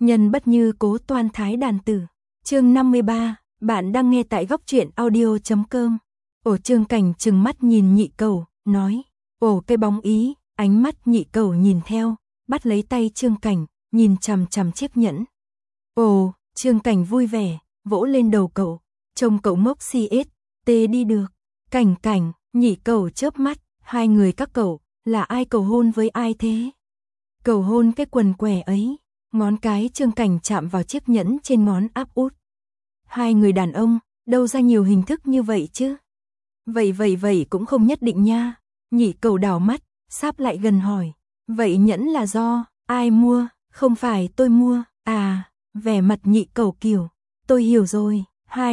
Nhân bất như cố toan thái đàn tử. Chương 53, bạn đang nghe tại góc truyện audio.com. Ổ Trương Cảnh trừng mắt nhìn Nhị Cẩu, nói: "Ổ cái bóng ý." Ánh mắt Nhị Cẩu nhìn theo, bắt lấy tay Trương Cảnh, nhìn chằm chằm chiếc nhẫn. "Ồ." Trương Cảnh vui vẻ, vỗ lên đầu cậu, trông cậu ngốc CST đi được. "Cảnh Cảnh." Nhị Cẩu chớp mắt, "Hai người các cậu, là ai cầu hôn với ai thế?" "Cầu hôn cái quần què ấy." Ngón cái Trương Cảnh chạm vào chiếc nhẫn trên ngón áp út. "Hai người đàn ông, đâu ra nhiều hình thức như vậy chứ?" Vậy cũng không nhất định nha." Nhị Cẩu đảo mắt, sáp lại gần hỏi: "Vậy nhẫn là do ai mua?" "Không phải tôi mua." "À." Vẻ mặt Nhị Cẩu kiểu: "Tôi hiểu rồi."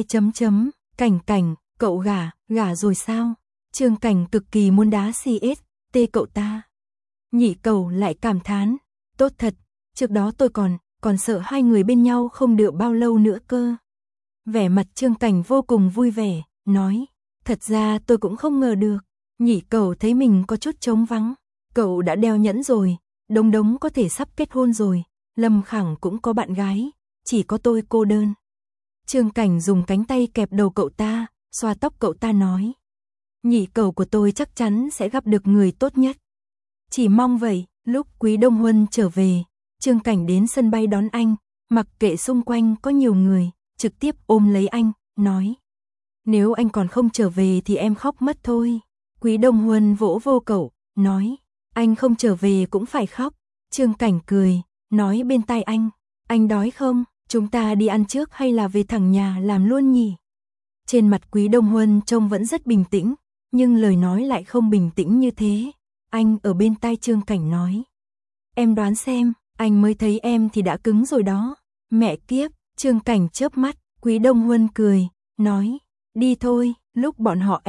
Cảnh Cảnh, cậu gả rồi sao?" Trương Cảnh cực kỳ muốn đá CST cậu ta. Nhị Cẩu lại cảm thán: "Tốt thật, trước đó tôi còn sợ hai người bên nhau không được bao lâu nữa cơ." Vẻ mặt Trương Cảnh vô cùng vui vẻ, nói: "Thật ra tôi cũng không ngờ được." Nhị Cẩu thấy mình có chút trống vắng. Cậu đã đeo nhẫn rồi, Đống Đống có thể sắp kết hôn rồi, Lâm Khẳng cũng có bạn gái, chỉ có tôi cô đơn. Trương Cảnh dùng cánh tay kẹp đầu cậu ta, xoa tóc cậu ta nói: "Nhị Cẩu của tôi chắc chắn sẽ gặp được người tốt nhất. Chỉ mong vậy." Lúc Quý Đông Huân trở về, Trương Cảnh đến sân bay đón anh, mặc kệ xung quanh có nhiều người, trực tiếp ôm lấy anh, nói: "Nếu anh còn không trở về thì em khóc mất thôi." Quý Đông Huân vỗ vô cậu, nói: "Anh không trở về cũng phải khóc." Trương Cảnh cười, nói bên tai anh: "Anh đói không? Chúng ta đi ăn trước hay là về thẳng nhà làm luôn nhỉ?" Trên mặt Quý Đông Huân trông vẫn rất bình tĩnh, nhưng lời nói lại không bình tĩnh như thế. Anh ở bên tai Trương Cảnh nói: "Em đoán xem, anh mới thấy em thì đã cứng rồi đó." "Mẹ kiếp." Trương Cảnh chớp mắt. Quý Đông Huân cười, nói: "Đi thôi." Lúc bọn họ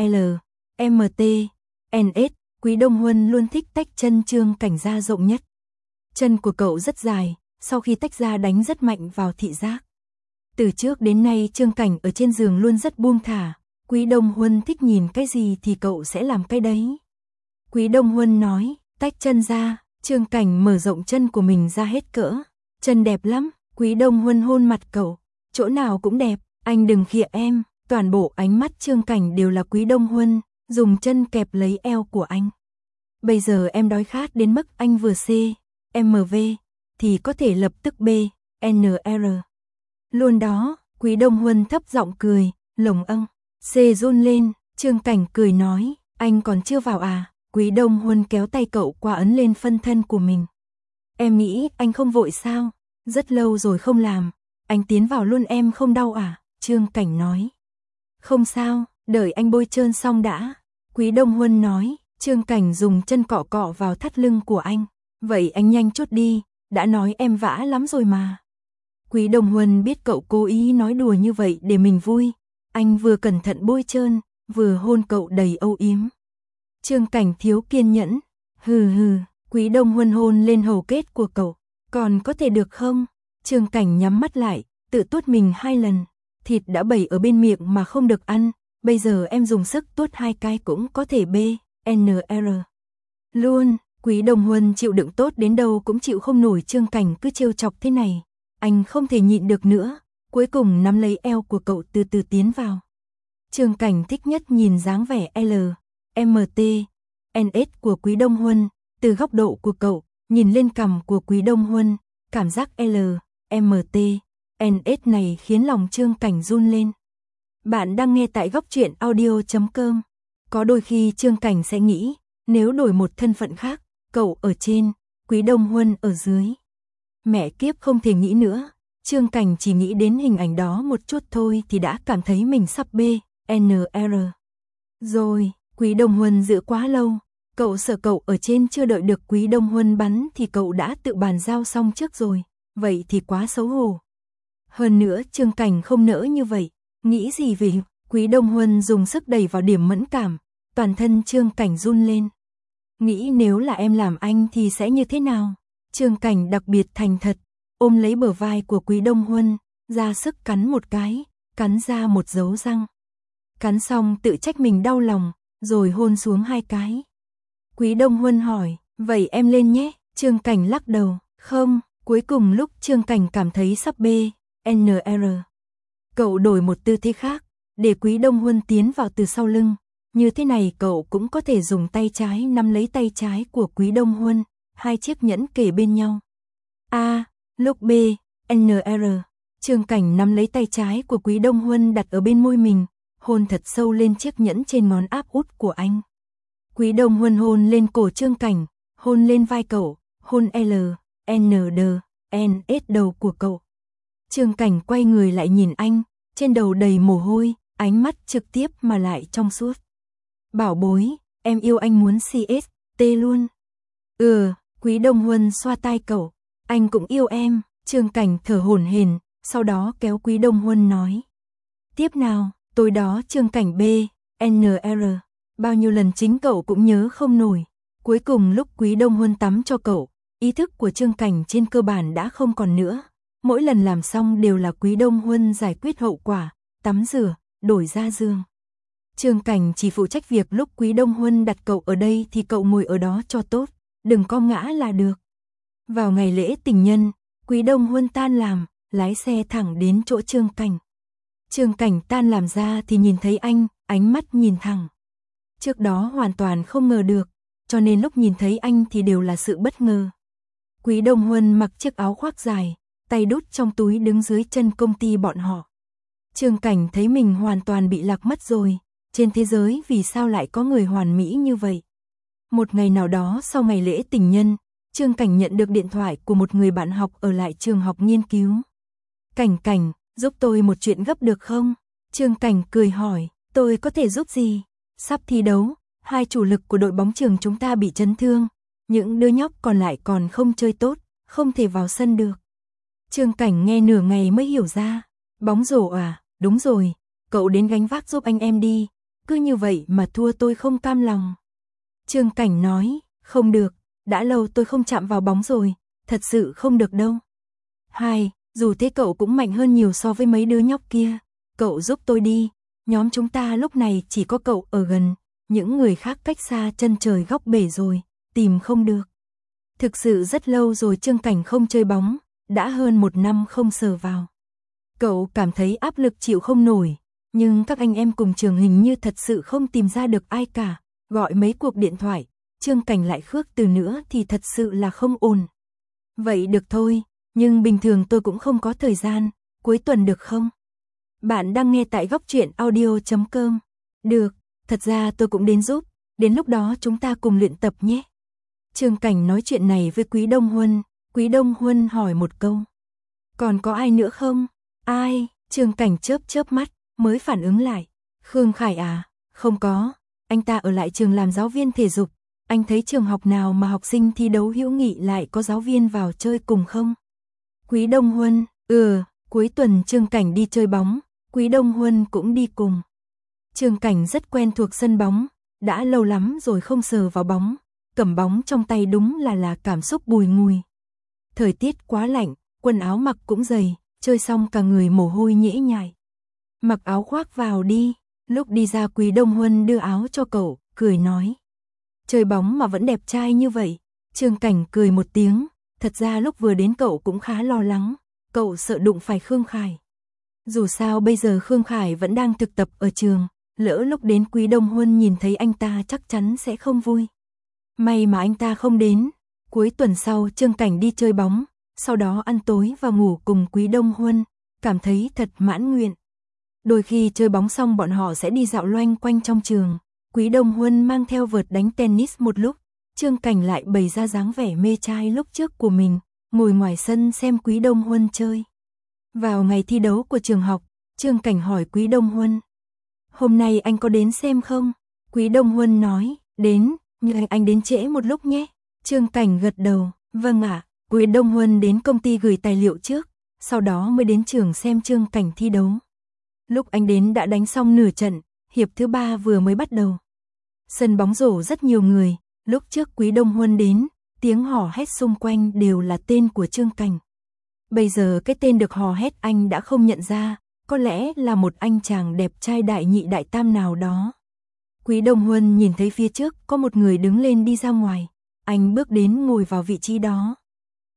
LMT, Quý Đông Huân luôn thích tách chân Trương Cảnh ra rộng nhất. Chân của cậu rất dài, sau khi tách ra đánh rất mạnh vào thị giác. Từ trước đến nay Trương Cảnh ở trên giường luôn rất buông thả, Quý Đông Huân thích nhìn cái gì thì cậu sẽ làm cái đấy. Quý Đông Huân nói: "Tách chân ra." Trương Cảnh mở rộng chân của mình ra hết cỡ. "Chân đẹp lắm." Quý Đông Huân hôn mặt cậu: "Chỗ nào cũng đẹp, anh đừng khịa em." Toàn bộ ánh mắt Trương Cảnh đều là Quý Đông Huân, dùng chân kẹp lấy eo của anh. "Bây giờ em đói khát đến mức anh vừa CMV thì có thể lập tức BNR luôn đó." Quý Đông Huân thấp giọng cười, lồng âng. Run lên. Trương Cảnh cười nói: "Anh còn chưa vào à?" Quý Đông Huân kéo tay cậu qua ấn lên phân thân của mình. "Em nghĩ anh không vội sao? Rất lâu rồi không làm, anh tiến vào luôn em không đau à?" Trương Cảnh nói: "Không sao, đợi anh bôi trơn xong đã." Quý Đông Huân nói. Trương Cảnh dùng chân cọ cọ vào thắt lưng của anh: "Vậy anh nhanh chút đi, đã nói em vã lắm rồi mà." Quý Đông Huân biết cậu cố ý nói đùa như vậy để mình vui. Anh vừa cẩn thận bôi trơn, vừa hôn cậu đầy âu yếm. Trương Cảnh thiếu kiên nhẫn. Hừ hừ. Quý Đông Huân hôn lên hầu kết của cậu. "Còn có thể được không?" Trương Cảnh nhắm mắt lại, tự tuốt mình 2 lần. "Thịt đã bày ở bên miệng mà không được ăn, bây giờ em dùng sức tuốt 2 cái cũng có thể BNR luôn." Quý Đông Huân chịu đựng tốt đến đâu cũng chịu không nổi Trương Cảnh cứ trêu chọc thế này. Anh không thể nhịn được nữa, cuối cùng nắm lấy eo của cậu từ từ tiến vào. Trương Cảnh thích nhất nhìn dáng vẻ LMT của Quý Đông Huân, từ góc độ của cậu, nhìn lên cằm của Quý Đông Huân, cảm giác LMT này khiến lòng Trương Cảnh run lên. Bạn đang nghe tại góc truyện audio.com. Có đôi khi Trương Cảnh sẽ nghĩ, nếu đổi một thân phận khác, cậu ở trên, Quý Đông Huân ở dưới. Mẹ kiếp, không thể nghĩ nữa. Trương Cảnh chỉ nghĩ đến hình ảnh đó một chút thôi thì đã cảm thấy mình sắp BNR rồi. Quý Đông Huân giữ quá lâu, cậu sợ cậu ở trên chưa đợi được Quý Đông Huân bắn thì cậu đã tự bàn giao xong trước rồi, vậy thì quá xấu hổ. Hơn nữa Trương Cảnh không nỡ như vậy, nghĩ gì về Quý Đông Huân dùng sức đẩy vào điểm mẫn cảm, toàn thân Trương Cảnh run lên. Nghĩ nếu là em làm anh thì sẽ như thế nào? Trương Cảnh đặc biệt thành thật, ôm lấy bờ vai của Quý Đông Huân, ra sức cắn một cái, cắn ra một dấu răng. Cắn xong tự trách mình đau lòng, rồi hôn xuống 2 cái. Quý Đông Huân hỏi: "Vậy em lên nhé." Trương Cảnh lắc đầu: "Không." Cuối cùng lúc Trương Cảnh cảm thấy sắp BNR, cậu đổi một tư thế khác, để Quý Đông Huân tiến vào từ sau lưng. Như thế này cậu cũng có thể dùng tay trái nắm lấy tay trái của Quý Đông Huân, hai chiếc nhẫn kề bên nhau. Lúc BNR, Trương Cảnh nắm lấy tay trái của Quý Đông Huân đặt ở bên môi mình, hôn thật sâu lên chiếc nhẫn trên ngón áp út của anh. Quý Đông Huân hôn lên cổ Trương Cảnh, hôn lên vai cậu, hôn LND, đầu của cậu. Trương Cảnh quay người lại nhìn anh, trên đầu đầy mồ hôi, ánh mắt trực tiếp mà lại trong suốt. Bảo bối, em yêu anh muốn CST luôn. Quý Đông Huân xoa tai cậu, anh cũng yêu em. Trương Cảnh thở hổn hển, sau đó kéo Quý Đông Huân nói. Tiếp nào, tối đó Trương Cảnh BNR, bao nhiêu lần chính cậu cũng nhớ không nổi. Cuối cùng lúc Quý Đông Huân tắm cho cậu, ý thức của Trương Cảnh trên cơ bản đã không còn nữa. Mỗi lần làm xong đều là Quý Đông Huân giải quyết hậu quả, tắm rửa, đổi ra giường. Trương Cảnh chỉ phụ trách việc lúc Quý Đông Huân đặt cậu ở đây thì cậu ngồi ở đó cho tốt, đừng có ngã là được. Vào ngày lễ tình nhân, Quý Đông Huân tan làm, lái xe thẳng đến chỗ Trương Cảnh. Trương Cảnh tan làm ra thì nhìn thấy anh, ánh mắt nhìn thẳng. Trước đó hoàn toàn không ngờ được, cho nên lúc nhìn thấy anh thì đều là sự bất ngờ. Quý Đông Huân mặc chiếc áo khoác dài, tay đút trong túi đứng dưới chân công ty bọn họ. Trương Cảnh thấy mình hoàn toàn bị lạc mất rồi, trên thế giới vì sao lại có người hoàn mỹ như vậy. Một ngày nào đó sau ngày lễ tình nhân, Trương Cảnh nhận được điện thoại của một người bạn học ở lại trường học nghiên cứu. Cảnh, giúp tôi một chuyện gấp được không? Trương Cảnh cười hỏi, tôi có thể giúp gì? Sắp thi đấu, hai chủ lực của đội bóng trường chúng ta bị chấn thương. Những đứa nhóc còn lại còn không chơi tốt, không thể vào sân được. Trương Cảnh nghe nửa ngày mới hiểu ra. Bóng rổ à, đúng rồi, cậu đến gánh vác giúp anh em đi. Cứ như vậy mà thua tôi không cam lòng. Trương Cảnh nói, không được, đã lâu tôi không chạm vào bóng rồi, thật sự không được đâu. Dù thế cậu cũng mạnh hơn nhiều so với mấy đứa nhóc kia. Cậu giúp tôi đi, nhóm chúng ta lúc này chỉ có cậu ở gần, những người khác cách xa chân trời góc bể rồi, tìm không được. Thực sự rất lâu rồi Trương Cảnh không chơi bóng, đã hơn 1 năm không sờ vào. Cậu cảm thấy áp lực chịu không nổi, nhưng các anh em cùng trường hình như thật sự không tìm ra được ai cả, gọi mấy cuộc điện thoại, Trương Cảnh lại khước từ nữa thì thật sự là không ổn. Vậy được thôi, nhưng bình thường tôi cũng không có thời gian, cuối tuần được không? Bạn đang nghe tại góc truyện audio.com. Được, thật ra tôi cũng đến giúp, đến lúc đó chúng ta cùng luyện tập nhé. Trương Cảnh nói chuyện này với Quý Đông Huân, Quý Đông Huân hỏi một câu. Còn có ai nữa không? Ai? Trương Cảnh chớp mắt, mới phản ứng lại. Khương Khải à? Không có, anh ta ở lại trường làm giáo viên thể dục. Anh thấy trường học nào mà học sinh thi đấu hữu nghị lại có giáo viên vào chơi cùng không? Quý Đông Huân, cuối tuần Trương Cảnh đi chơi bóng, Quý Đông Huân cũng đi cùng. Trương Cảnh rất quen thuộc sân bóng, đã lâu lắm rồi không sờ vào bóng, cầm bóng trong tay đúng là cảm xúc bùi ngùi. Thời tiết quá lạnh, quần áo mặc cũng dày, chơi xong cả người mồ hôi nhễ nhại. Mặc áo khoác vào đi, lúc đi ra Quý Đông Huân đưa áo cho cậu, cười nói. Chơi bóng mà vẫn đẹp trai như vậy. Trương Cảnh cười một tiếng, thật ra lúc vừa đến cậu cũng khá lo lắng, cậu sợ đụng phải Khương Khải. Dù sao bây giờ Khương Khải vẫn đang thực tập ở trường, lỡ lúc đến Quý Đông Huân nhìn thấy anh ta chắc chắn sẽ không vui. May mà anh ta không đến. Cuối tuần sau Trương Cảnh đi chơi bóng, sau đó ăn tối và ngủ cùng Quý Đông Huân, cảm thấy thật mãn nguyện. Đôi khi chơi bóng xong bọn họ sẽ đi dạo loanh quanh trong trường. Quý Đông Huân mang theo vợt đánh tennis một lúc, Trương Cảnh lại bày ra dáng vẻ mê trai lúc trước của mình, ngồi ngoài sân xem Quý Đông Huân chơi. Vào ngày thi đấu của trường học, Trương Cảnh hỏi Quý Đông Huân. Hôm nay anh có đến xem không? Quý Đông Huân nói, đến, nhưng anh đến trễ một lúc nhé. Trương Cảnh gật đầu, vâng ạ. Quý Đông Huân đến công ty gửi tài liệu trước, sau đó mới đến trường xem Trương Cảnh thi đấu. Lúc anh đến đã đánh xong nửa trận, hiệp thứ 3 vừa mới bắt đầu. Sân bóng rổ rất nhiều người, lúc trước Quý Đông Huân đến, tiếng hò hét xung quanh đều là tên của Trương Cảnh. Bây giờ cái tên được hò hét anh đã không nhận ra, có lẽ là một anh chàng đẹp trai đại nhị đại tam nào đó. Quý Đông Huân nhìn thấy phía trước có một người đứng lên đi ra ngoài, anh bước đến ngồi vào vị trí đó.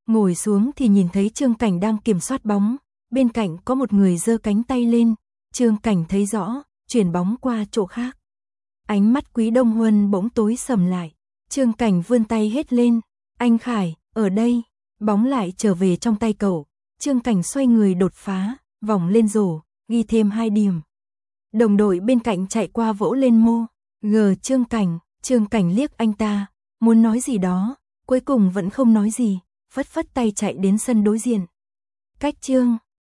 ngồi xuống thì nhìn thấy Trương Cảnh đang kiểm soát bóng, bên cạnh có một người giơ cánh tay lên, Trương Cảnh thấy rõ, chuyển bóng qua chỗ khác. Ánh mắt Quý Đông Huân bỗng tối sầm lại, Trương Cảnh vươn tay hết lên, anh Khải, ở đây, bóng lại trở về trong tay cậu, Trương Cảnh xoay người đột phá, vòng lên rổ, ghi thêm 2 điểm. Đồng đội bên cạnh chạy qua vỗ lên mô, Trương Cảnh liếc anh ta, muốn nói gì đó, cuối cùng vẫn không nói gì, phất phất tay chạy đến sân đối diện. Cách Trương